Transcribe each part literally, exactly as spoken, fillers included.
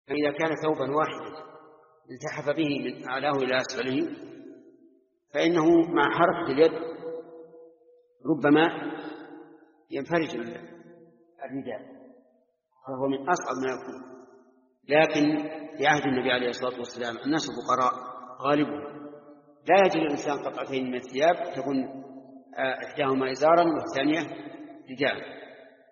فإذا كان ثوبا واحدا التحف به من أعلاه إلى أسفله فإنه مع حركة اليد ربما ينفرج الرداء، فهو من أصعب ما يكون. لكن في عهد النبي عليه الصلاة والسلام الناس فقراء غالبهم، لا يجد الإنسان قطعتين من الثياب تكون إحداهما إزارا والثانية رداء.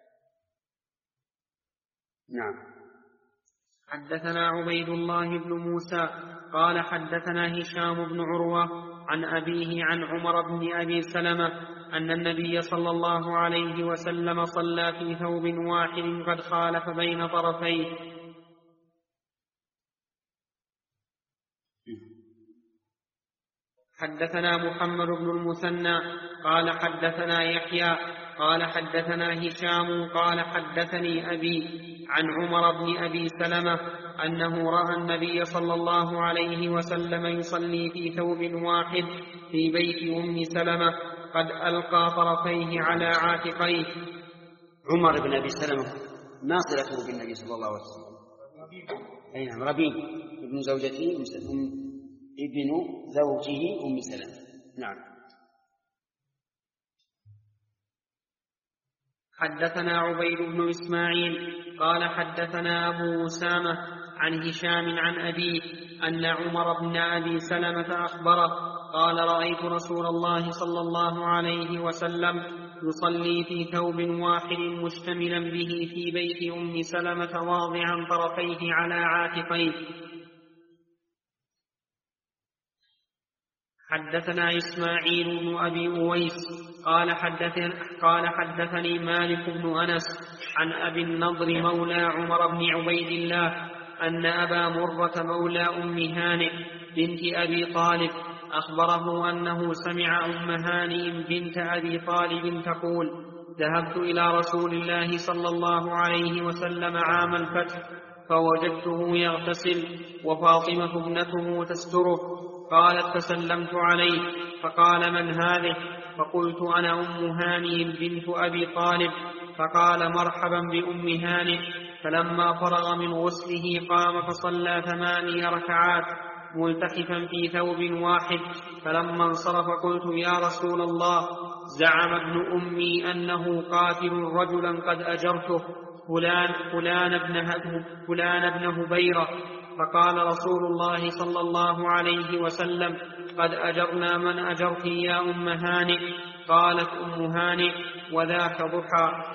نعم. حدثنا عبيد الله بن موسى قال حدثنا هشام بن عروة عن أبيه عن عمر بن أبي سلمة أن النبي صلى الله عليه وسلم صلى في ثوب واحد قد خالف بين طرفيه. حدثنا محمد بن المثنى قال حدثنا يحيى قال حدثنا هشام قال حدثني أبي عن عمر بن أبي سلمة أنه رأى النبي صلى الله عليه وسلم يصلي في ثوب واحد في بيت أم سلمة قد ألقى طرفيه على عاتقيه. عمر بن أبي سلمة ما صلته بالنبي صلى الله عليه وسلم؟ أي نعم، ربيع ابن زوجته أم ابن زوجه أم سلمة. نعم. حدثنا عبيد بن إسماعيل قال حدثنا أبو أسامة عن هشام عن أبيه أن عمر بن أبي سلمة أخبره قال رأيت رسول الله صلى الله عليه وسلم يصلي في ثوب واحد مشتملا به في بيت أم سلمة واضعا طرفيه على عاتقيه. حدثنا إسماعيل بن أبي أويس قال حدثني, قال حدثني مالك بن أنس عن أبي النضر مولى عمر بن عبيد الله أن أبا مرة مولى أم هانئ بنت أبي طالب أخبره أنه سمع أم هانئ بنت أبي طالب تقول ذهبت إلى رسول الله صلى الله عليه وسلم عام الفتح فوجدته يغتسل وفاطمة ابنته تستره. قالت فسلمت عليه فقال من هذه؟ فقلت أنا أم هانئ بنت أبي طالب. فقال مرحبا بأم هانئ. فلما فرغ من غسله قام فصلى ثماني ركعات ملتحفا في ثوب واحد. فلما انصرف قلت يا رسول الله زعم ابن أمي أنه قاتل رجلا قد أجرته فلان, فلان, ابن, فلان ابن هبيرة. فقال رسول الله صلى الله عليه وسلم قد أجرنا من أجرت يا أم هانئ. قالت أم هانئ وذاك ضحى.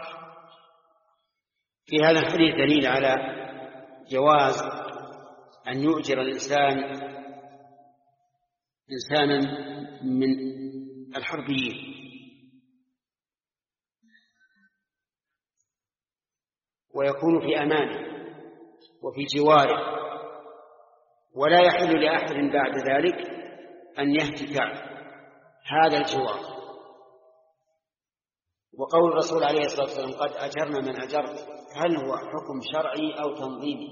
في هذا الحديث دليل على جواز أن يؤجر الإنسان إنسانا من الحربيين ويكون في أمانه وفي جواره، ولا يحل لأحد بعد ذلك أن يهتك هذا الجوار. وقول الرسول عليه الصلاة والسلام قد أجرنا من أجرت، هل هو حكم شرعي أو تنظيمي؟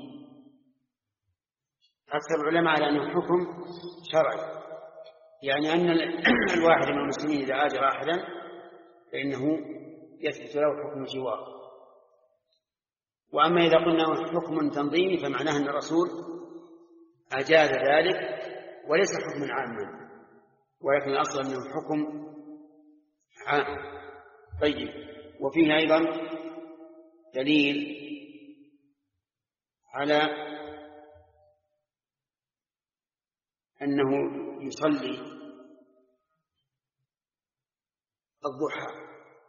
أكثر العلماء على أنه حكم شرعي، يعني أن الواحد من المسلمين إذا أجر أحدا فإنه يثبت له حكم الجوار. وأما إذا قلنا حكم تنظيمي فمعناه أن الرسول أجاز ذلك وليس حكما عاما، ولكن الأصل أنه حكم عام. طيب، وفيه أيضا دليل على أنه يصلي الضحى،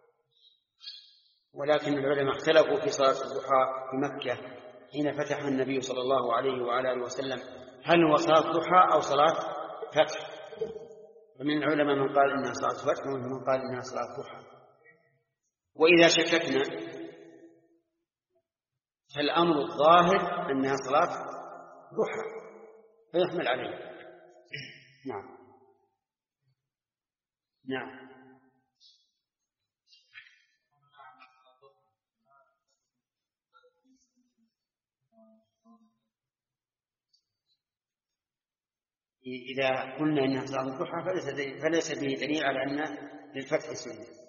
ولكن العلماء اختلفوا في صلاة الضحى في مكة حين فتح النبي صلى الله عليه وعلى آله وسلم، هل هو صلاة ضحى أو صلاة فتح؟ فمن العلماء من قال إنها صلاة فتح ومن من قال إنها صلاة ضحى. وإذا شككنا فالأمر الظاهر أنها صلاة ضحى فيحمل عليه. نعم نعم. إذا قلنا إنها صلاة الضحى فليس, فليس به دليل على أن للفتح سنة.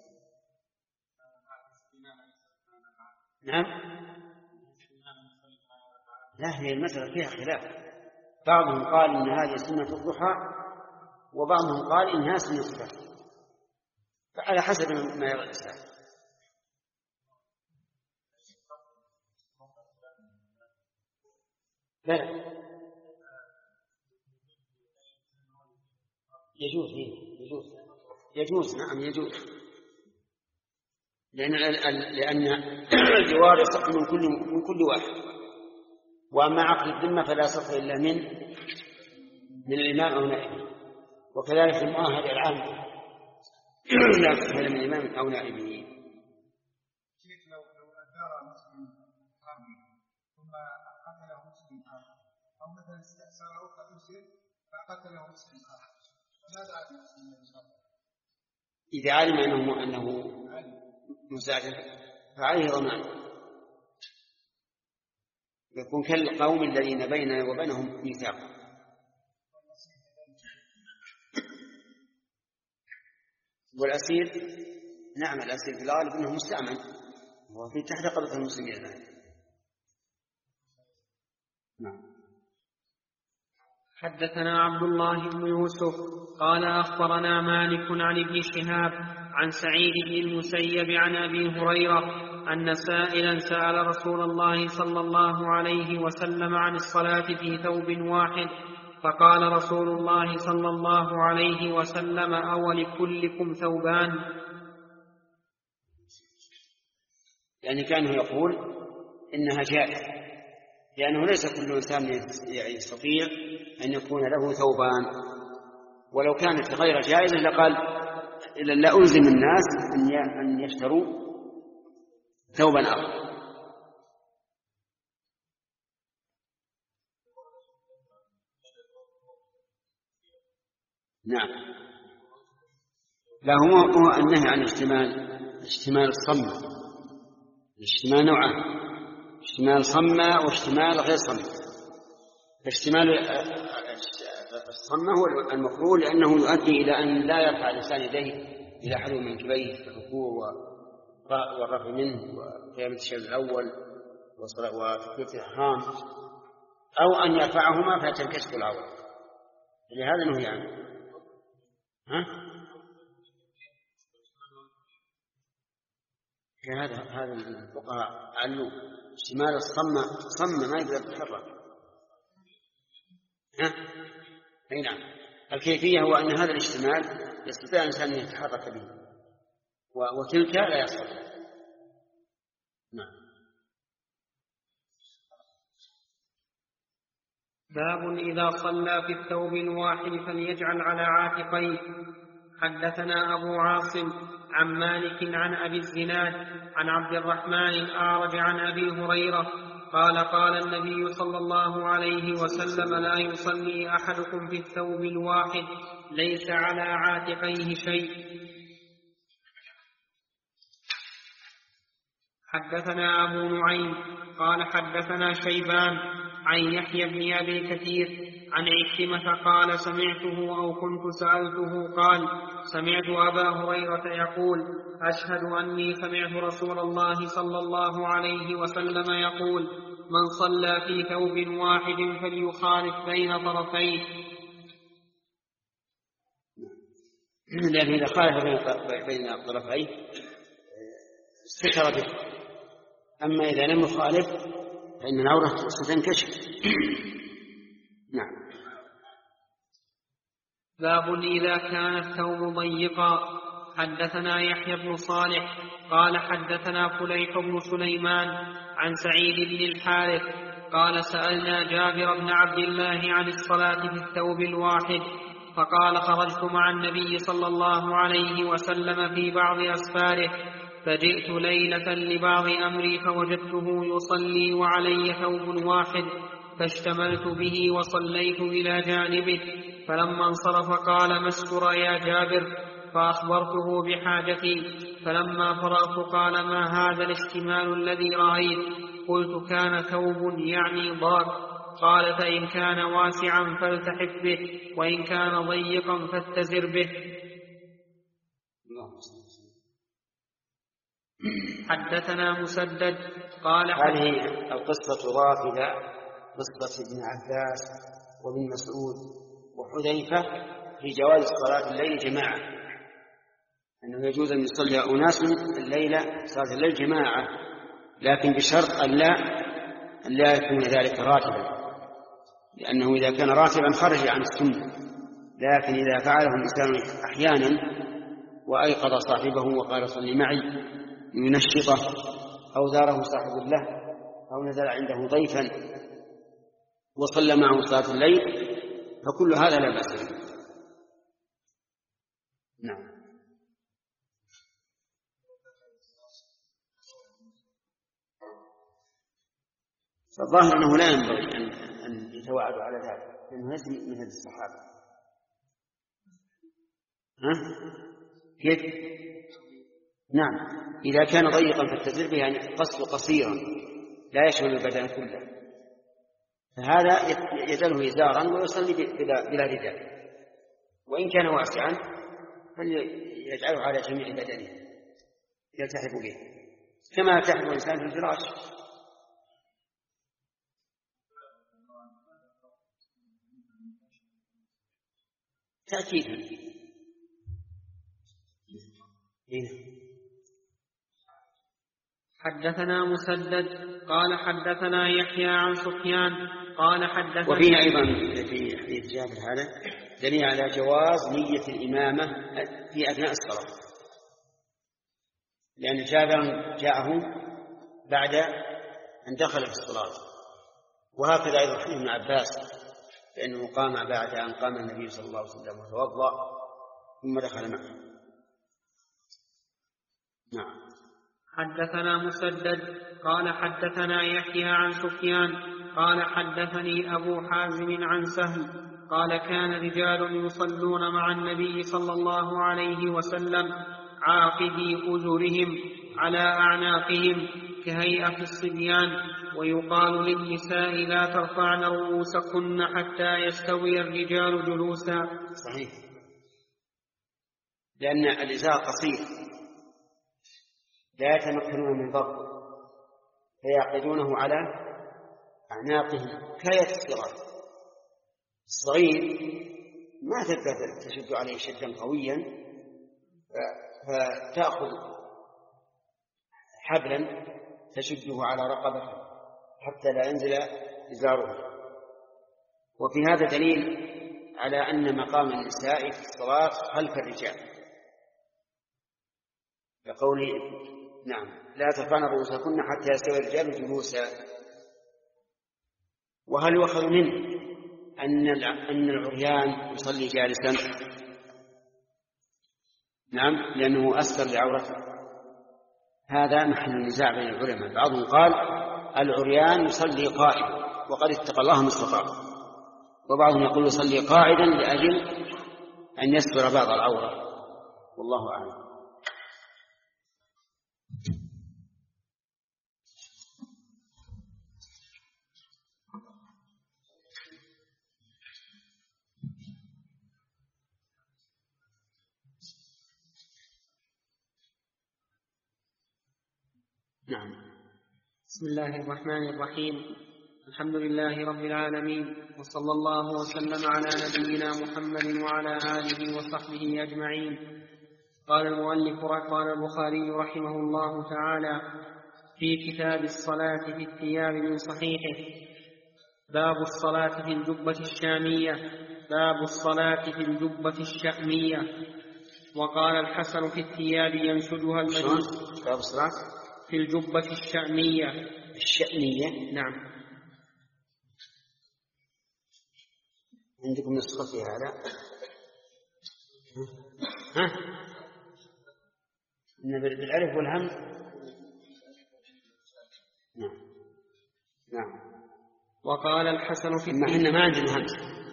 نعم لا، هي المسألة فيها خلاف. بعضهم قال إن هذه سنة الضحى، وبعضهم قال إنها سنة الفجر، فعلى حسب ما يرى الإنسان. لا يجوز يجوز يجوز نعم يجوز، لأن لأن الجوار يصح من كل من كل واحد، وأما عقد الذمة فلا يصح إلا من من الإمام أو نائبه، وكذلك المؤهل العام لا يصح إلا من الإمام أو نائبه. شيخ لو لو أدار مسلم حامل ثم قتله مسلم آخر، أو مثلا استأثره فأسر فقتله مسلم آخر، ماذا على المسلم إن شاء الله؟ إذا علم أنه أنه مساعد فعليه ضمان، يكون كالقوم الذين بيننا وبينهم ميثاق. والأسير نعم الأسير في الغالب أنه مستأمن وفي تحت قبضة المسلمين الآن. نعم. حدثنا عبد الله بن يوسف قال أخبرنا مالك عن ابن شهاب عن سعيد بن المسيب عن أبي هريرة أن سائلا سأل رسول الله صلى الله عليه وسلم عن الصلاة في ثوب واحد، فقال رسول الله صلى الله عليه وسلم: أولكلكم ثوبان؟ يعني كانه يقول إنها جائزة، لأنه ليس كل إنسان يستطيع أن يكون له ثوبان، ولو كانت غير جائزة لقال لا ألزم الناس أن يشتروا ثوبا آخر. نعم. لا هو النهي عن اشتمال اشتمال الصمة. الاشتمال نوعان: اشتمال صمة واشتمال غير صمة. اشتمال الصمة هو المكروه، لأنه يؤدي إلى أن لا يرفع الإنسان يديه إلى حلو من كبيه في الركوع والرفع منه وقيام التشهد الأول وتكبيرة الإحرام، أو أن يرفعهما فتنكشف العورة، لهذا نهي عنه. ها؟ هذا هذا الفقهاء علوا اشتمال الصمة صمة ما يقدر يتحرك. ها؟ أي نعم. الكيفية هو أن هذا الاشتمال يستطيع الإنسان أن يتحرك به، وتلك لا يستطيع. نعم. باب إذا صلى في الثوب الواحد فليجعل على عاتقيه. حدثنا أبو عاصم عن مالك عن أبي الزناد عن عبد الرحمن الأعرج عن أبي هريرة قال: قال النبي صلى الله عليه وسلم: لا يصلي أحدكم في الثوب الواحد ليس على عاتقيه شيء. حدثنا أبو نعيم قال حدثنا شيبان عن يحيى بن أبي كثير عن عكرمة قال: سمعته أو كنت سألته قال: سمعت أبا هريرة يقول: أشهد أني سمعت رسول الله صلى الله عليه وسلم يقول: من صلى في ثوب واحد فليخالف بين طرفيه. لأنه إذا خالف بين الطرفين استتر به، أما إذا لم يخالف فإن العورة ستنكشف. نعم. باب إذا كان الثوب ضيقا. حدثنا يحيى بن صالح قال حدثنا فليح بن سليمان عن سعيد بن الحارث قال: سألنا جابر بن عبد الله عن الصلاة في الثوب الواحد، فقال: خرجت مع النبي صلى الله عليه وسلم في بعض أسفاره، فجئت ليلة لبعض أمري فوجدته يصلي وعلي ثوب واحد، فاشتملت به وصليت إلى جانبه، فلما انصرف قال: ما استر يا جابر؟ فأخبرته بحاجتي، فلما فرغت قال: ما هذا الاشتمال الذي رأيت؟ قلت: كان ثوب يعني ضاق. قال: فإن كان واسعا فالتحف به، وإن كان ضيقا فاتزر به. حدثنا مسدد قال: هذه القصة رافدة قصة ابن عباس وابن مسعود وحذيفة في جواز صلاة الليل جماعة، أنه يجوز أن يصلي أناس الليلة صلاة الليل جماعة، لكن بشرط أن لا أن لا يكون ذلك راتبا، لأنه إذا كان راتبا خرج عن السنة، لكن إذا فعله الإنسان أحيانا وأيقظ صاحبه وقال صلي معي ينشطه، أو زاره صاحب له، أو نزل عنده ضيفا وصلى معه صلاة الليل، فكل هذا لا بأس به. نعم. فالظاهر أنه لا ينبغي أن, أن يتوعدوا على ذلك، لأنه ليس من هدي الصحابة. ها؟ كيف؟ نعم، إذا كان ضيقا فالتزر به يعني قصد قصيرا لا يشمل البدن كله، فهذا يجعله إزارا ويصلي بلا, بلا رداء، وإن كان واسعا فليجعله على جميع بدنه يلتحف به كما يلتحف الإنسان في الفراش. تأكيدا. حدثنا مسدد قال حدثنا يحيى عن سفيان قال حدثنا. وفينا أيضا في حديث جابر هذا دليل على جواز نية الإمامة في أثناء الصلاة، لأن جابر جاءه بعد أن دخل في الصلاة، وهكذا أيضا حديث ابن عباس فإنه قام بعد أن قام النبي صلى الله عليه وسلم وتوضأ ثم دخل معه. نعم. حدثنا مسدد قال حدثنا يحيى عن سفيان قال حدثني أبو حازم عن سهل قال كان رجال يصلون مع النبي صلى الله عليه وسلم عاقدي أجرهم على أعناقهم كهيئة الصبيان، ويقال للنساء لا ترفعن رؤوسكن حتى يستوي الرجال جلوسا. صحيح، لأن الإزار قصير لا يتمكنون من ضبطه فيعقدونه على أعناقهم كهيئة الصغار. الصغير ما تقدر تشد عليه شدا قويا فتأخذ حبلا تشده على رقبته حتى لا ينزل إزاره. وفي هذا دليل على أن مقام النساء في الصلاة خلف الرجال، لقوله نعم لا ترفعن رؤوسكن حتى يستوي الرجال جلوسا. وهل يؤخذ منه أن أن العريان يصلي جالسا؟ نعم، لأنه أستر لعورته. هذا محل النزاع بين العلماء، بعضهم قال العريان يصلي قائما وقد اتقى الله ما استطاع، وبعضهم يقول يصلي قاعدا لأجل أن يستر بعض العورة، والله أعلم. نعم. بسم الله الرحمن الرحيم، الحمد لله رب العالمين، وصلى الله وسلم على نبينا محمد وعلى آله وصحبه أجمعين. قال المؤلف قال البخاري رحمه الله تعالى في كتاب الصلاة في الثياب من صحيحه: باب الصلاة في الجبة الشامية. باب الصلاة في الجبة الشأمية. وقال الحسن في الثياب ينشدها المجوس. باب الصلاة في الجبة الشأمية. الشأمية؟ نعم. عندكم نسخة في هذا؟ ها؟ إن بالألف والهمز. نعم نعم. وقال الحسن في ما إحنا ما عندنا همز.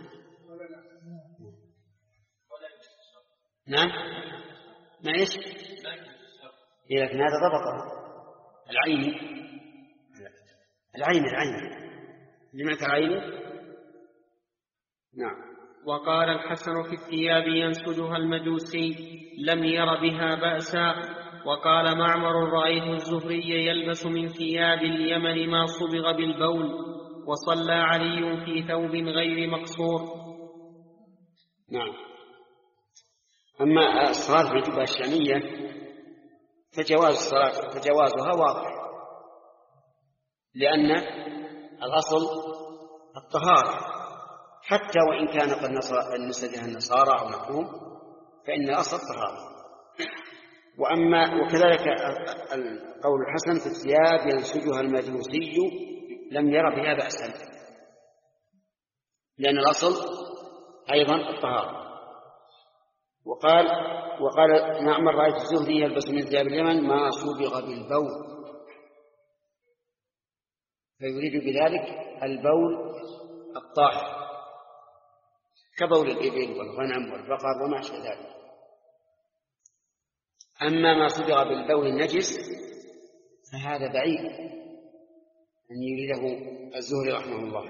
نعم ما إيش؟ لكن هذا ضبطه. العين العين العين لمعنى العين. نعم. وقال الحسن في الثياب ينسجها المجوسي لم ير بها بأسا. وقال معمر رأيت الزهري يلبس من ثياب اليمن ما صبغ بالبول. وصلى علي في ثوب غير مقصور. نعم. أما الصلاة في الجبهة الشامية فجواز الصلاة فجوازها واضح، لأن الأصل الطهارة، حتى وإن كان قد نسجها النصارى أو نحوهم فإن الأصل الطهارة. وأما وكذلك القول الحسن في الثياب ينسجها المجوسي لم ير بها بأسا، لأن الأصل أيضا الطهارة. وقال وقال معمر رأيت الزهري يلبس من ثياب اليمن ما صبغ بالبول، فيريد بذلك البول الطاهر كبول الإبل والغنم والبقر وما أشبه ذلك. أما ما صبغ بالبول النجس فهذا بعيد أن يريده الزهري رحمه الله.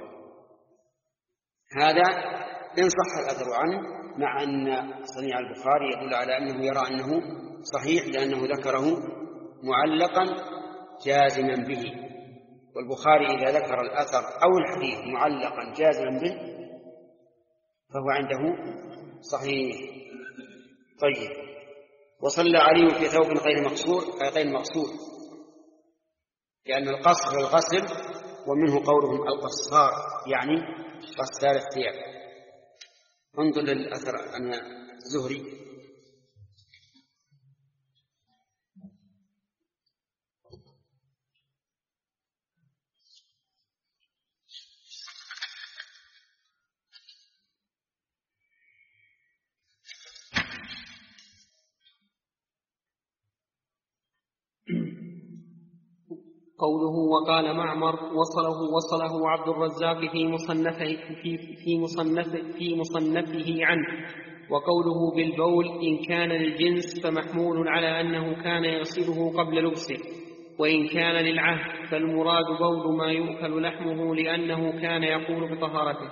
هذا إن صح الأثر عنه، مع أن صنيع البخاري يدل على أنه يرى أنه صحيح لأنه ذكره معلقا جازما به، والبخاري إذا ذكر الأثر أو الحديث معلقا جازما به فهو عنده صحيح. طيب. وصلى علي في ثوب غير مقصور أي غير مقصور، لأن القصر الغسل، ومنه قولهم القصار يعني غسال الثياب. انظر للأثر عن الزهري. قوله وقال معمر وصله وصله عبد الرزاق في مصنفه في في مصنف في مصنفه عنه. وقوله بالبول إن كان للجنس فمحمول على أنه كان يغسله قبل لبسه، وإن كان للعهد فالمراد بول ما يؤكل لحمه لأنه كان يقول بطهارته.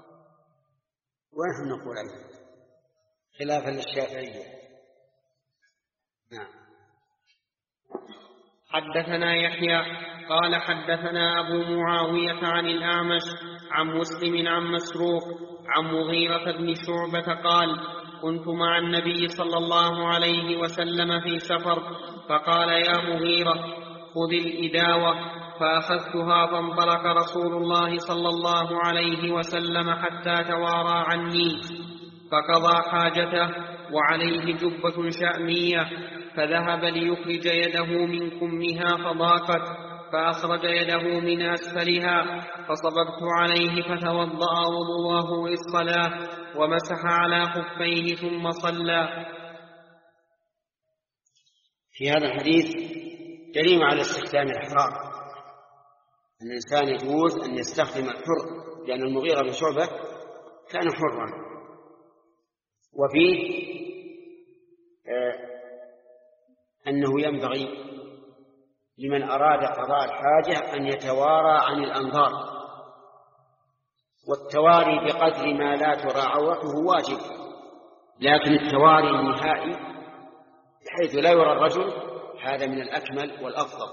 ونحن نقول أيضا خلافا للشافعية. نعم. حدثنا يحيى قال حدثنا أبو معاوية عن الأعمش عن مسلم عن مسروق عن مغيرة بن شعبة قال كنت مع النبي صلى الله عليه وسلم في سفر، فقال يا مغيرة خذ الإداوة، فأخذتها فانطلق رسول الله صلى الله عليه وسلم حتى توارى عني، فقضى حاجته وعليه جبة شأمية، فذهب ليخرج يده من كمها فضاقت، فأخرج يده من أسفلها، فصببت عليه فتوضأ وضوءه للصلاة ومسح على خفيه ثم صلى. في هذا الحديث دليل على استخدام الإحرام، أن الإنسان يجوز أن يستخدم الحر، لأن المغيرة بن شعبة كان حرا. وفيه آه أنه ينبغي لمن أراد قضاء الحاجة أن يتوارى عن الأنظار، والتواري بقدر ما لا ترى عورته واجب، لكن التواري النهائي بحيث لا يرى الرجل هذا من الأكمل والأفضل.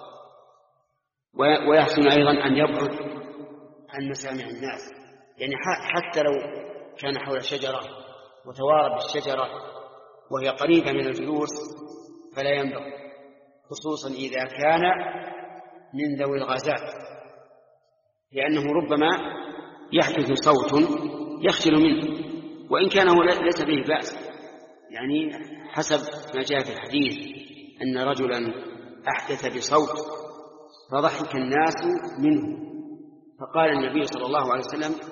ويحسن أيضا أن يبعد عن مسامع الناس، يعني حتى لو كان حول شجرة وتوارى بالشجرة وهي قريبة من الجلوس فلا ينبغي، خصوصا إذا كان من ذوي الغازات، لأنه ربما يحدث صوت يخجل منه، وإن كان هو ليس به بأس. يعني حسب ما جاء في الحديث أن رجلا أحدث بصوت فضحك الناس منه، فقال النبي صلى الله عليه وسلم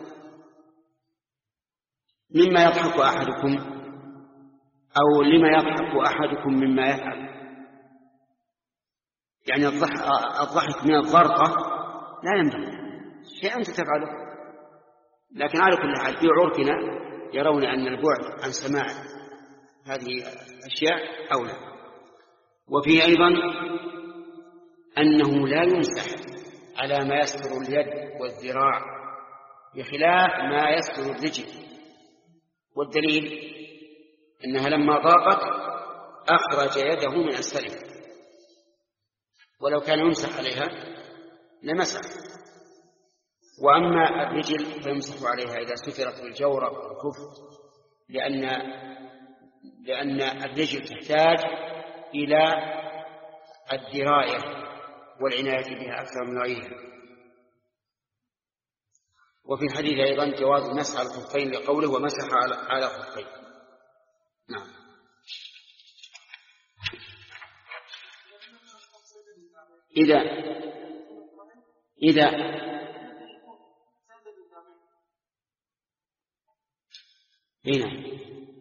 مما يضحك أحدكم أو لما يضحك أحدكم مما يفعل، يعني الضحك من الضرطة لا ينبغي، شيء أنت تفعله، لكن على كل حال في عرفنا يرون أن البعد عن سماع هذه الأشياء أولى. وفي أيضا أنه لا يمسح على ما يستر اليد والذراع بخلاف ما يستر الرجل، والدليل إنها لما ضاقت أخرج يده من أسفلها، ولو كان يمسح عليها لمسح. وأما الرجل فيمسح عليها إذا سترت بالجورب والكف، لأن لأن الرجل تحتاج إلى الدراية والعناية بها أكثر من غيرها. وفي الحديث أيضا جواز المسح على الخفين لقوله ومسح على الخفين. نعم. إذا إذا هنا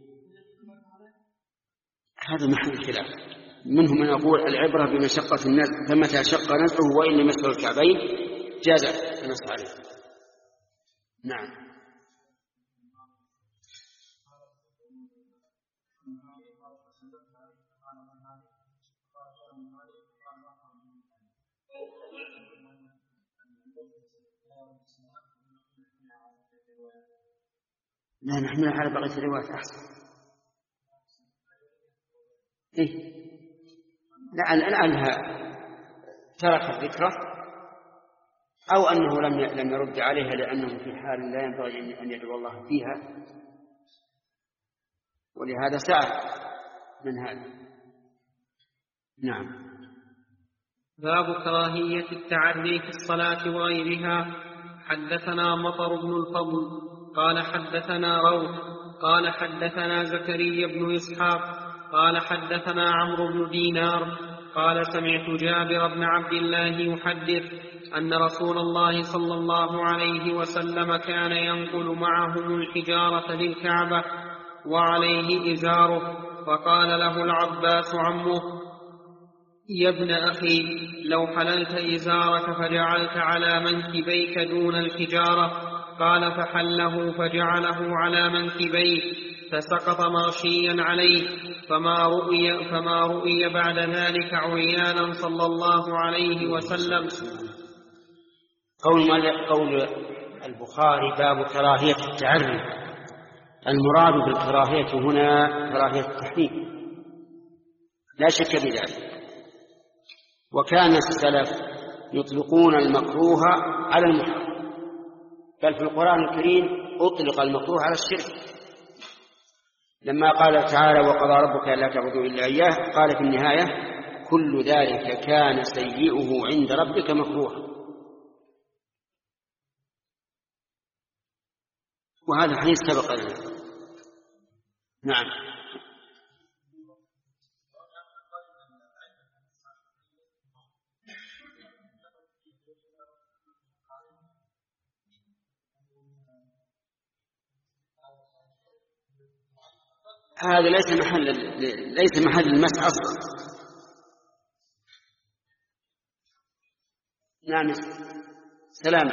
هذا محل الخلاف، منهم من يقول العبرة بمشقة النزع، فمتى شق نزعه وإن لم يسبق الكعبين جاز المسح عليه. نعم. لا نحن على بقية الروايات أحسن. إيه؟ لعلها ترك الذكرى أو أنه لم لم يرد عليها لأنه في حال لا ينبغي أن يدعو الله فيها، ولهذا سأل من هذا. نعم. باب كراهية التعري في الصلاة وغيرها. حدثنا مطر بن الفضل قال حدثنا روح قال حدثنا زكريا بن إسحاق قال حدثنا عمرو بن دينار قال سمعت جابر بن عبد الله يحدث أن رسول الله صلى الله عليه وسلم كان ينقل معهم الحجارة للكعبة وعليه إزاره، فقال له العباس عمه: يا ابن أخي، لو حللت إزارك فجعلت على منكبيك دون الحجارة. قال فحله فجعله على منكبيه فسقط مغشيا عليه، فما رؤي, فما رؤي بعد ذلك عريانا صلى الله عليه وسلم. قول, قول البخاري باب كراهية التعري، المراد بالكراهية هنا كراهية التحريم لا شك بذلك. وكان السلف يطلقون المكروه على المحرم، بل في القرآن الكريم أطلق المكروه على الشرك، لما قال تعالى وقضى ربك ألا تعبدوا إلا إياه، قال في النهاية كل ذلك كان سيئه عند ربك مكروها. وهذا حديث سبق لنا. نعم. هذا ليس محل ليس محل المسح أصلا. نعم. سلام.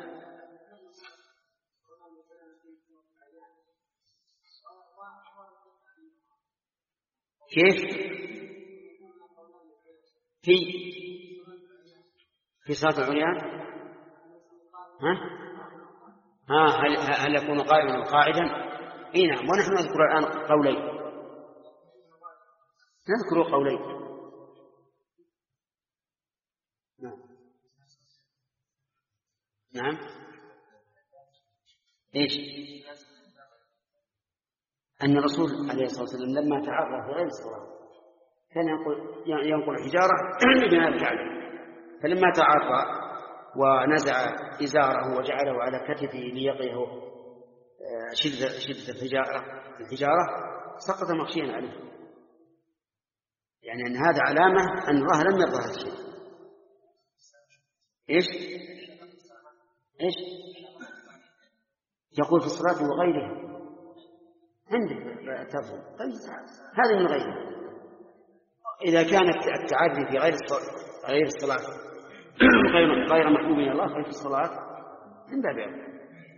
كيف في في صلاة العريان؟ ها ها هل هل يكون قائما وقاعدا؟ اي نعم. ونحن نذكر الآن قولين، نذكر قولين. نعم. نعم. ايش؟ أن الرسول عليه الصلاة والسلام لما تعرض في غير الصلاة كان ينقل ينقل حجارة بناء الكعبة، فلما تعرض ونزع إزاره وجعله على كتفه ليقيه شدة شدة الحجارة سقط مغشيا عليه، يعني أن هذا علامة أن الله لم يرضى هذا الشيء. إيش إيش يقول في الصلاة وغيرها عندك تفضل. طيب هذا من غيره. إذا كان التعري في غير غير الصلاة غير غير محبوب من الله ففي الصلاة من باب أولى.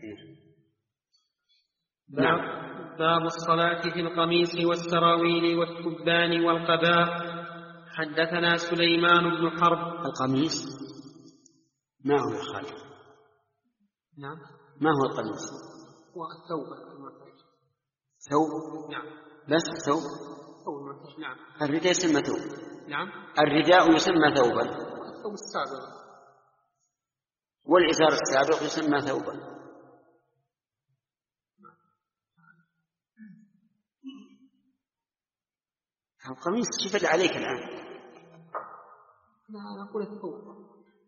نعم. باب الصلاة في القميص والسراويل والتبان والقباء. حدثنا سليمان بن حرب. القميص ما هو يا خالد؟ نعم. ما هو القميص؟ والثوب. ثوب. نعم. بس ثوب. ثوب. نعم. الرداء يسمى ثوب. نعم. الرداء يسمى ثوبا. الثوب السابق. والإزار السابق يسمى ثوبا. القميص شفت عليك الآن. لا نقول الثوب.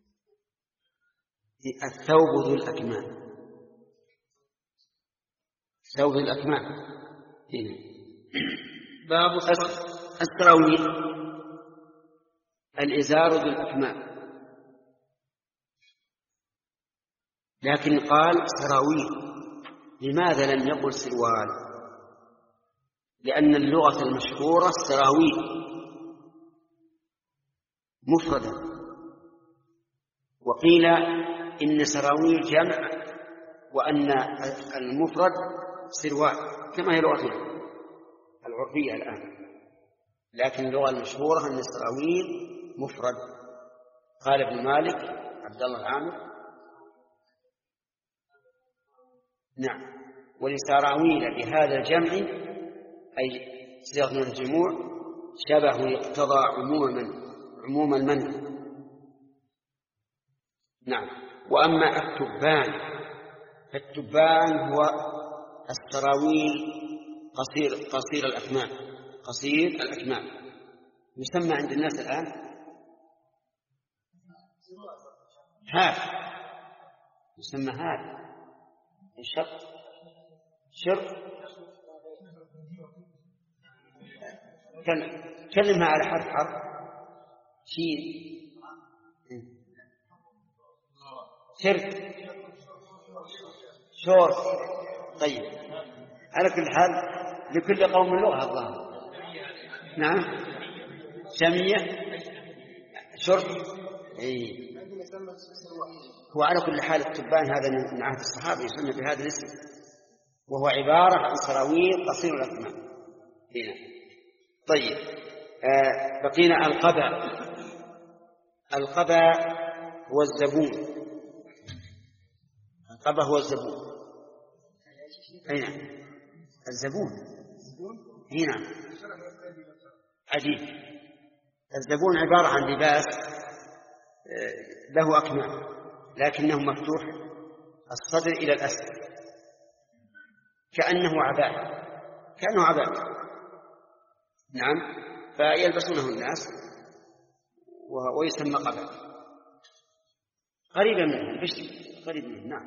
الثوب ذو الأكمام. ثوب ذو الأكمام. هنا. باب السراويل الإزار ذو الأكمام، لكن قال سراويل. لماذا لم يقل سروال؟ لأن اللغة المشهورة السراويل مفردة، وقيل إن سراويل جمع وأن المفرد سروال كما هي لغتنا العرفية الآن، لكن اللغة المشهورة أن السراويل مفرد. قال ابن مالك عبد الله العامر نعم، ولسراويل بهذا الجمع أي صيغة من الجموع شبه يقتضى عموما عموم المنع. نعم. وأما التبان فالتبان هو السراويل قصير قصير الأكمام قصير الأكمام يسمى عند الناس الآن هاف، يسمى هاف الشق شر. كلمها على حرف حرف. شين شرك شور. طيب على كل حال لكل قوم لغة الظاهر. نعم شمية شرك. اي هو على كل حال التبان هذا من عهد الصحابة يسمى بهذا الاسم، وهو عبارة عن سراويل قصير الأكمام هنا. طيب آه بقينا القبا. القبا هو الزبون. القبا هو الزبون. أي نعم الزبون هنا عجيب. الزبون عبارة عن لباس له أكمام لكنه مفتوح الصدر إلى الأسفل كأنه عباءة كأنه عباءة. نعم فيلبسونه الناس ويسمى قبا. قريبا منه بشتي قريب منه. نعم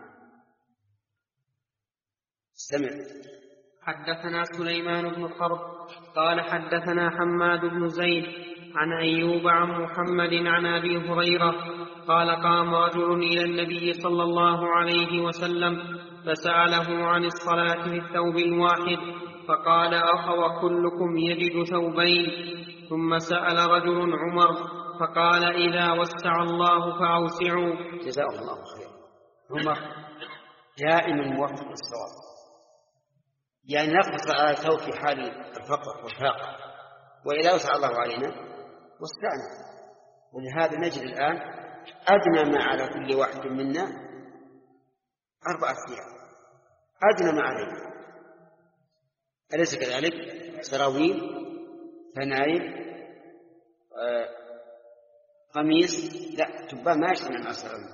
استمع. حدثنا سليمان بن حرب قال حدثنا حماد بن زيد عن أيوب عن محمد عن أبي هريرة قال قام رجل إلى النبي صلى الله عليه وسلم فسأله عن الصلاة في الثوب الواحد فقال أو كلكم يجد ثوبين؟ ثم سأل رجل عمر فقال إذا وسع الله فأوسعوا. جزاه الله خير. عمر دائما موفق الصواب، يعني نقص على الثوب في حال الفقر والفاقة، وإذا وسع الله علينا وسعنا. ولهذا نجد الآن أدنى ما على كل واحد منا أربعة ثياب، أدنى ما علينا، أليس كذلك؟ سراويل ثنايل آه، قميص. لا تبان ما يشتمل مع السراويل.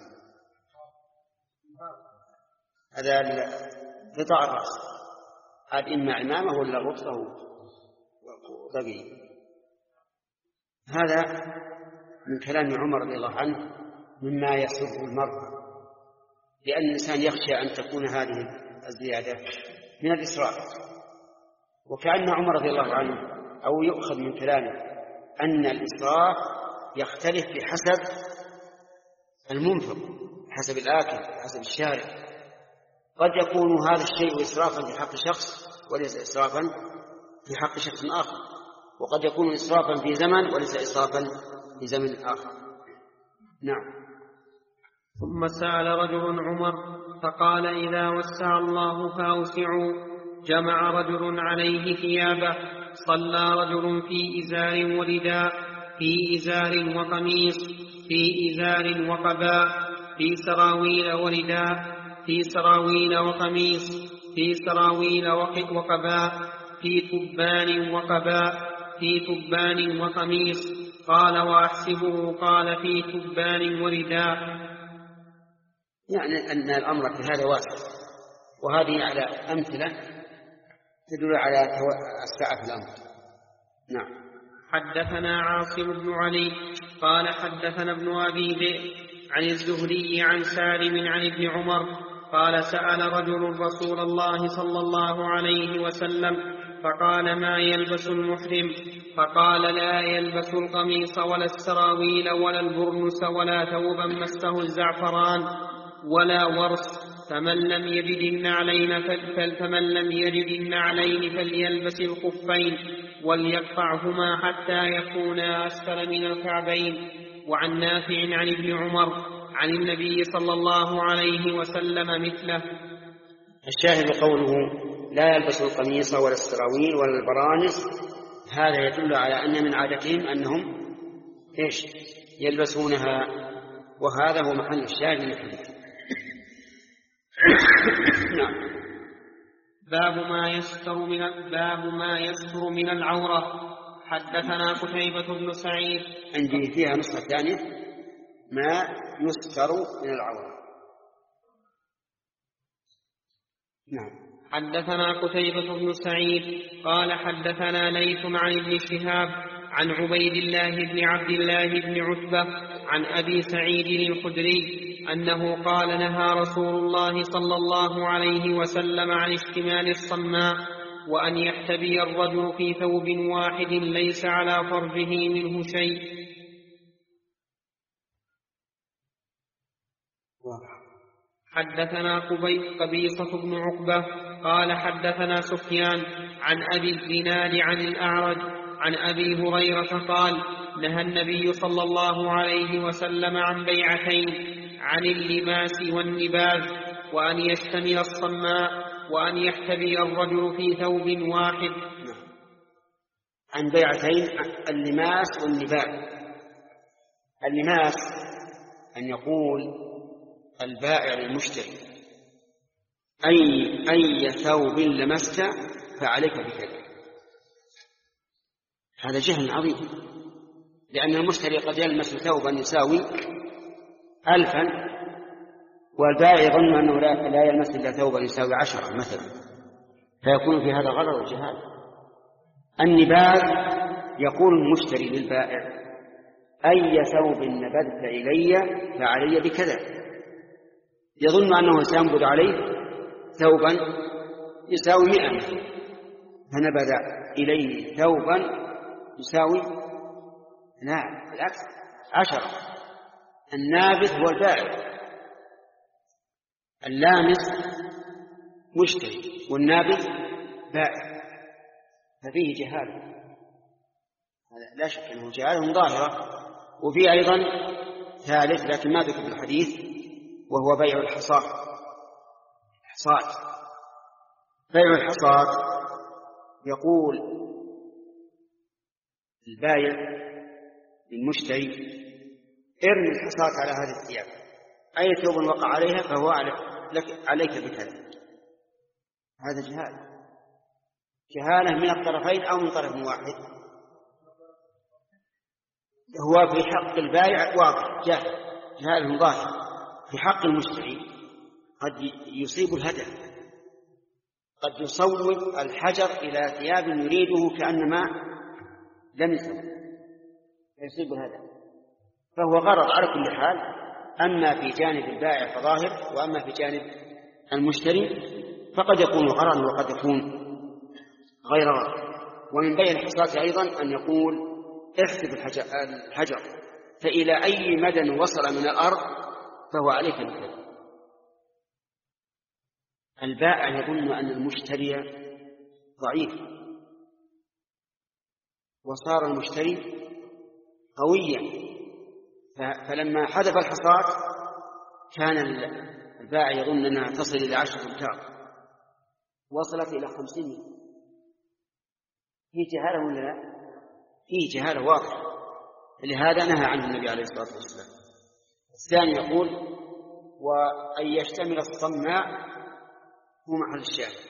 هذا قطاع الرأس، هذا إما عمامة ولا غطرة وضقي. هذا من كلام عمر رضي الله عنه مما يسر المرء، لأن الإنسان يخشى أن تكون هذه الزيادة من الإسراف. وكأن عمر رضي الله عنه أو يؤخذ من كلامه أن الإسراف يختلف بحسب المنفق، حسب الآكل، حسب الشارع. قد يكون هذا الشيء إسرافا في حق شخص وليس إسرافا في حق شخص آخر، وقد يكون إسرافا في زمن وليس إسرافا في زمن آخر. نعم. ثم سأل رجل عمر فقال إذا وسع الله فأوسعوا. جمع رجل عليه ثيابه. صلى رجل في إزار ورداء، في إزار وقميص، في إزار وقباء، في سراويل ورداء، في سراويل وقميص، في سراويل وقباء، في تبان وقباء، في تبان وقميص. قال وأحسبه قال في تبان ورداء. يعني أن الأمر في هذا واسع، وهذه على أمثلة تدل على السعة في الأمر. نعم. حدثنا عاصم بن علي قال حدثنا ابن أبي ذئب عن الزهري عن سالم عن ابن عمر قال سأل رجل رسول الله صلى الله عليه وسلم فقال ما يلبس المحرم؟ فقال لا يلبس القميص ولا السراويل ولا البرنس ولا ثوبا مسه الزعفران ولا ورس، فمن لم يجد النعلين فمن لم يجد النعلين فليلبس الخفين وليقطعهما حتى يكونا أسفل من الكعبين. وعن نافع عن ابن عمر عن النبي صلى الله عليه وسلم مثله. الشاهد قوله لا يلبس القميص ولا السراويل ولا البرانس، هذا يدل على أن من عادتهم أنهم إيش يلبسونها، وهذا هو محل الشاهد من الحديث. نعم. باب ما يستر من باب ما يستر من العورة. حدثنا قتيبة بن سعيد. عندي فيها نسخة ثانية ما يستر من العورة. نعم. حدثنا قتيبة بن سعيد قال حدثنا ليث عن ابن شهاب عن عبيد الله بن عبد الله بن عتبة عن أبي سعيد الخدري أنه قال نهى رسول الله صلى الله عليه وسلم عن اشتمال الصماء وأن يحتبي الرجل في ثوب واحد ليس على فرجه منه شيء. حدثنا قبيصة بن عقبة قال حدثنا سفيان عن أبي الزناد عن الأعرج عن أبي هريرة قال نهى النبي صلى الله عليه وسلم عن بيعتين، عن اللباس والنباذ، وأن يشتمل الصماء، وأن يحتبي الرجل في ثوب واحد. عن بيعتين، اللماس والنباذ. اللماس أن يقول البائع للمشتري أي أي ثوب لمست فعليك بكذا. هذا جهل عظيم، لأن المشتري قد يلمس ثوبا يساوي ألفا، والبائع يظن أنه لا يلمس إلا ثوبا يساوي عشرة مثلا، فيكون في هذا غرر وجهال. النباذ يقول المشتري للبائع أي ثوب نبذت إلي فعلي بكذا، يظن أنه سينبذ عليه ثوبا يساوي مئة مثلا، فنبذ إليه ثوبا يساوي لا بالعكس عشرة. النابذ هو البائع، اللامس مشتري والنابذ بائع، ففيه جهالة، لا شك أنه جهالة ظاهرة. وفيه أيضا ثالث لكن ما ذكر في الحديث، وهو بيع الحصاة. الحصاة بيع الحصاة يقول البائع للمشتري ارمي الحصاة على هذه الثياب، أي ثوب وقع عليها فهو عليك بكذا. هذا جهالة، جهالة من الطرفين أو من طرف واحد. هو في حق البائع واضح جاهل، جهالة ظاهر. في حق المشتري قد يصيب الهدف، قد يصوب الحجر إلى ثياب يريده كأنما لمسه فيصيب الهدف، فهو غرض على كل حال. أما في جانب البائع فظاهر، وأما في جانب المشتري فقد يكون غرض وقد يكون غير غرض. ومن بيع الحصاة أيضا أن يقول احسب الحجر فإلى أي مدى وصل من الأرض فهو عليك بكذا. البائع يظن أن المشتري ضعيف، وصار المشتري قويا، فلما حذف الحصاة كان البائع يظن أنها تصل إلى عشرة أمتار، وصلت إلى خمسين. في جهالة ولا لا؟ في جهالة واضحة، لهذا نهى عنه النبي عليه الصلاة والسلام. الثاني يقول وأن يشتمل الصماء هو محل الشاهد.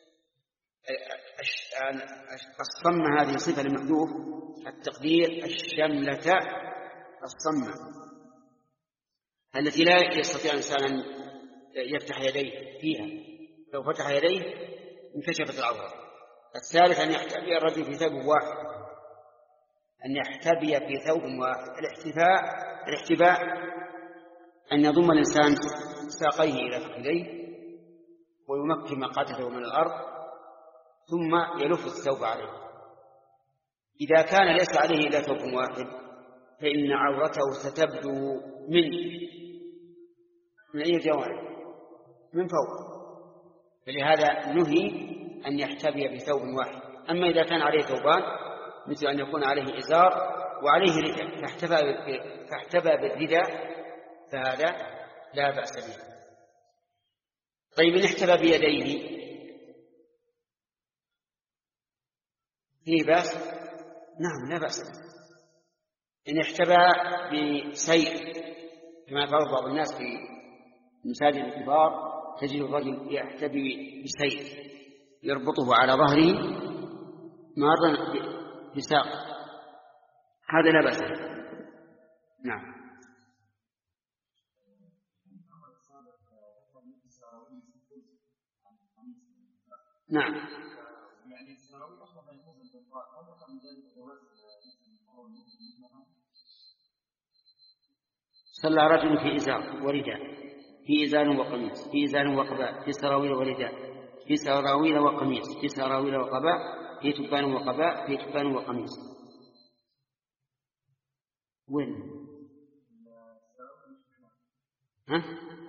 الصمة هذه صفة للمحذوف، التقدير الشملة الصمة التي لا يستطيع الإنسان يفتح يديه فيها، لو فتح يديه انكشفت العورة. الثالث أن يحتبي الرجل في ثوب واحد، أن يحتبي في ثوب واحد. الاحتفاء الاحتباء أن يضم الإنسان ساقيه إلى فخذيه ويمكن مقعدته من الأرض ثم يلف الثوب عليه. إذا كان ليس عليه إلا ثوب واحد فإن عورته ستبدو من من أي جوانب؟ من فوق، فلهذا نهي أن يحتبي بثوب واحد. أما إذا كان عليه ثوبان مثل أن يكون عليه إزار وعليه رداء فاحتبى بالرداء فهذا لا بأس به. طيب إن احتبى بيديه فيه بأس؟ نعم لا بأس به. إن احتبى بسيف كما يفعل بعض الناس في مساجد الكبار، تجد الرجل يحتبي بسيف يربطه على ظهره مارا بساق، هذا لا بأس به. نعم. نعم. صلى رجل في إزار ورداء، في إزار وقميص، في إزار وقباء، في سراويل ورداء، في سراويل وقميص، في سراويل وقباء، في تبان وقباء، في تبان وقميص. وين؟ ها؟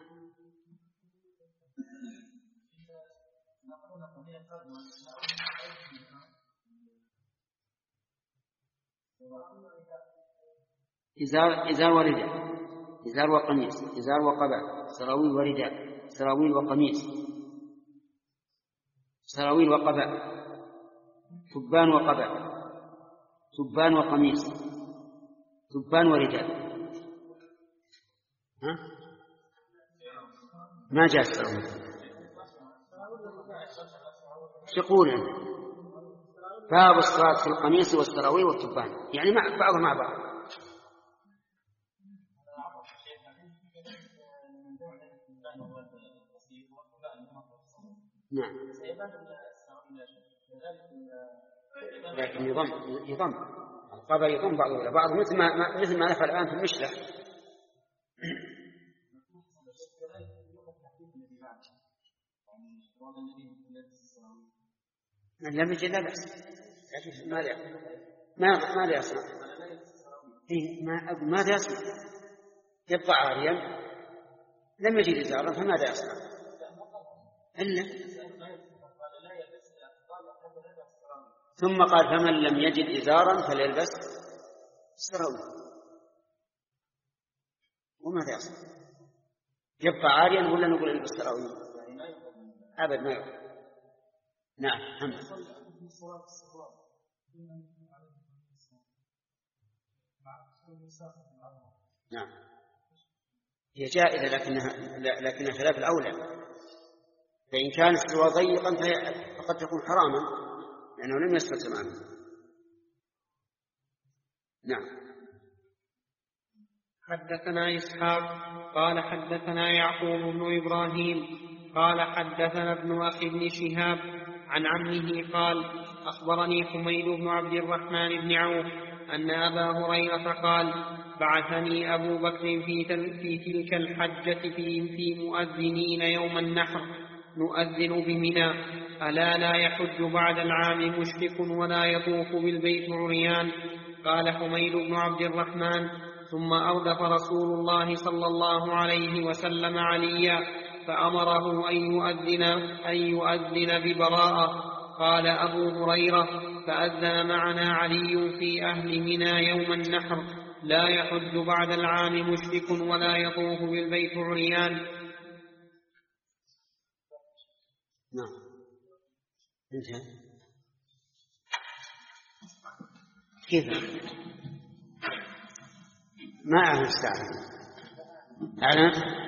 إزار إزار ورداء، إزار وقميص، إزار وقباء، سراويل ورداء، سراويل وقميص، سراويل وقباء، تبان وقباء، تبان وقميص، تبان ورداء. ها؟ ما جاء السراويل. يقول باب الصلاة في القميص والسراويل والتبان، يعني مع بعض مع بعض. نعم. لكن يضم يضم القبر يضم بعضه إلى بعض مثل ما مثل ما نفعل الآن في المشلح. لم يجد لا بأس. ما لا ما ما لا يصنع. إيه ما ماذا يصنع؟ يبقى عاريا لم يجد إزارا فماذا يصنع؟ إلا ثم قال فمن لم يجد إزارا فليلبس سراويل. وماذا يصنع؟ يبقى عاريا ولا نقول البس سراويل؟ أبد ما يبقى. نعم. نعم هي جائزة لكنها لكنها خلاف الأولى. فإن كان السوى ضيقا فقد تكون حراما لأنه لم يستر تماما. نعم. حدثنا إسحاق قال حدثنا يعقوب بن إبراهيم قال حدثنا ابن أخي بن شهاب عن عمه قال أخبرني حميد بن عبد الرحمن بن عوف أن أبا هريرة قال بعثني أبو بكر في, في تلك الحجة في, في مؤذنين يوم النحر نؤذن بمنى ألا لا يحج بعد العام مشرك ولا يطوف بالبيت عريان. قال حميد بن عبد الرحمن ثم أردف رسول الله صلى الله عليه وسلم عليا فأمره أن يؤذن, أن يؤذن ببراءة. قال أبو هريرة فأذن معنا علي في أهل منى يوم النحر لا يحج بعد العام مشرك ولا يطوف بالبيت عريان. نعم. كيف ما أعلم الساعة أعلم.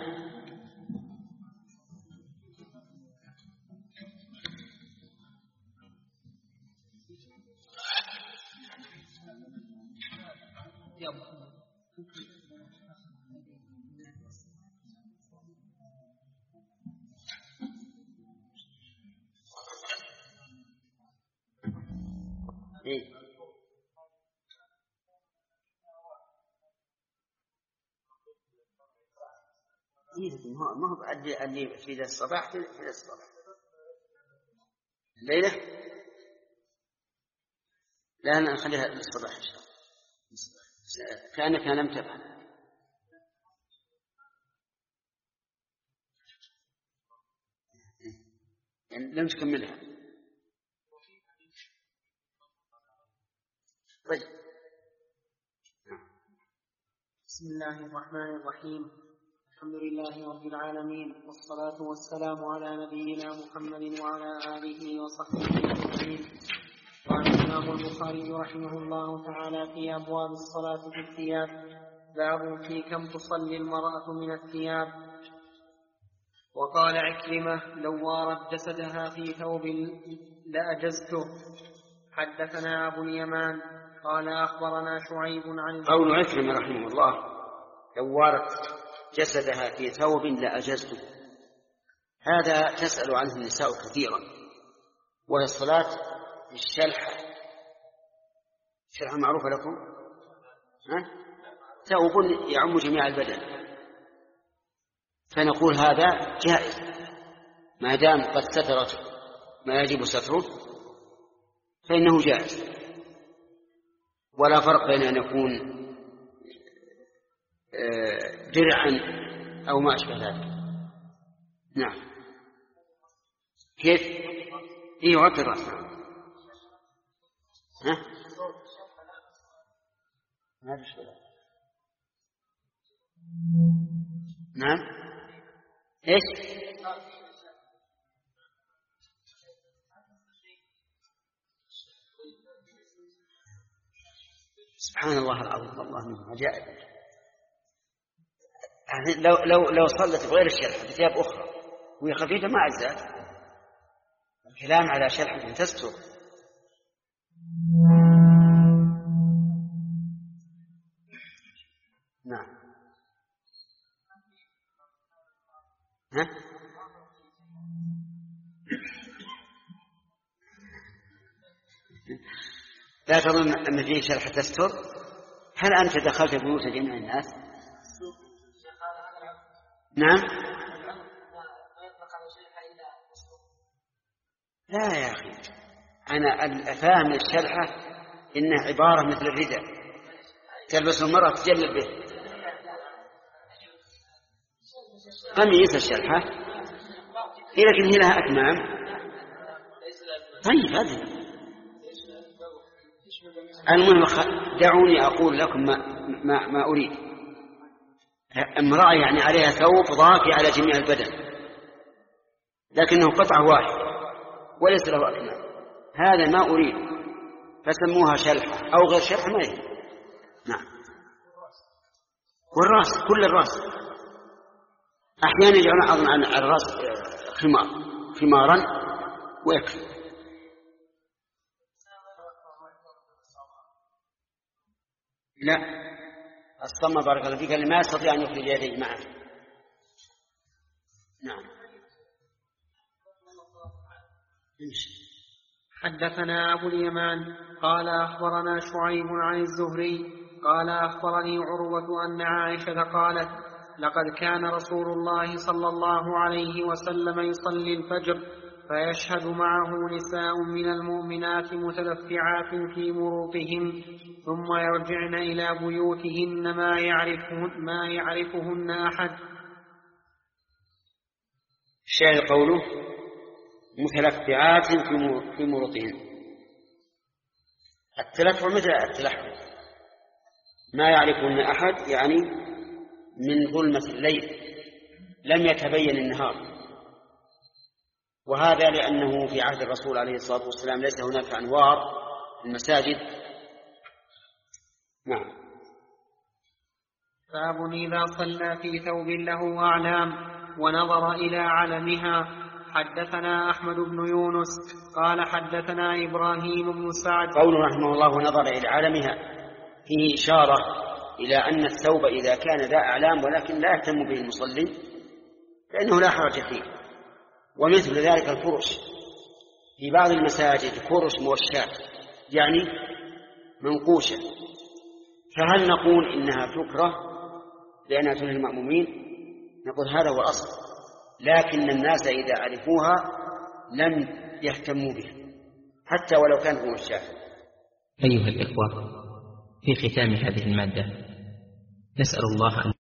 إيه؟ ما هو اللي في الصباح في الصباح الليلة لا نخليها للصباح إن شاء الله كأنك لم تفهم يعني لم تكملها. طيب. بسم الله الرحمن الرحيم. الحمد لله رب العالمين، والصلاة والسلام على نبينا محمد وعلى آله وصحبه أجمعين. قال الإمام البخاري رحمه الله تعالى في أبواب الصلاة في الثياب: باب في كم تصلي المرأة من الثياب. وقال عكرمة: لو وارت جسدها في ثوب لأجزته. حدثنا أبو اليمان قال أخبرنا شعيب عن قول عكرمة رحمه الله: لو وارت جسدها في ثوب لأجزته. هذا تسأل عنه النساء كثيرا، وهي الصلاة في الشلحة. الشلحة معروفة لكم؟ ها؟ ثوب يعم جميع البدن، فنقول هذا جائز ما دام قد سترت ما يجب ستره، فإنه جائز، ولا فرق بين أن يكون درعا أو ما أشبه ذلك. نعم. كيف؟ إيه غطي الرأس. ها؟ ما في شيء. نعم. إيش؟ سبحان الله العظيم، والله من عجائب. يعني لو لو لو صلت بغير الشلحة بثياب أخرى وهي خفيفة ما أجزأت. الكلام على شلحة تستر. نعم. ها؟ لا تظن أن فيه شلحة تستر. هل أنت دخلت بيوت جميع الناس؟ نعم. لا يا أخي، أنا أفهم الشلحة إنها عبارة مثل الرداء تلبس المرأة تجلب به. قميص الشلحة إذا كان هي لها أكمام. طيب هذا المهم. دعوني أقول لكم ما, ما, ما أريد. امرأة يعني عليها ثوب ضافي على جميع البدن لكنه قطعة واحد وليس له أكمام، هذا ما أريد، فسموها شلحة أو غير شلحة ما هي. نعم. والرأس كل الرأس أحيانا يجعلون أظن على الرأس خمار خمارا ويكفي. لا، الصمة بارك الله فيك اللي ما يستطيع أن يخرج يديه معه. نعم. حدثنا أبو اليمان قال أخبرنا شعيب عن الزهري قال أخبرني عروة أن عائشة قالت: لقد كان رسول الله صلى الله عليه وسلم يصلي الفجر فيشهد معه نساء من المؤمنات متلفعات في مروطهن ثم يرجعن إلى بيوتهن ما يعرفهن, ما يعرفهن أحد. الشاهد قوله متلفعات في مروطهن. التلفع مثل التلحم، ما يعرفهن أحد يعني من ظلمة الليل لم يتبين النهار، وهذا لأنه في عهد الرسول عليه الصلاة والسلام ليس هناك أنوار في المساجد. نعم. باب إذا صلى في ثوب له أعلام ونظر إلى علمها. حدثنا أحمد بن يونس قال حدثنا إبراهيم بن سعد. قوله رحمه الله ونظر إلى علمها فيه إشارة إلى أن الثوب إذا كان ذا أعلام ولكن لا يهتم به المصلي فإنه لا حرج فيه. ومثل ذلك الفرش في بعض المساجد، فرش موشات يعني منقوشة، فهل نقول إنها تكره لأنها تنهي المأمومين؟ نقول هذا هو الأصل، لكن الناس إذا عرفوها لم يهتموا بها حتى ولو كان هو الشافعي. أيها الإخوة، في ختام هذه المادة نسأل الله أن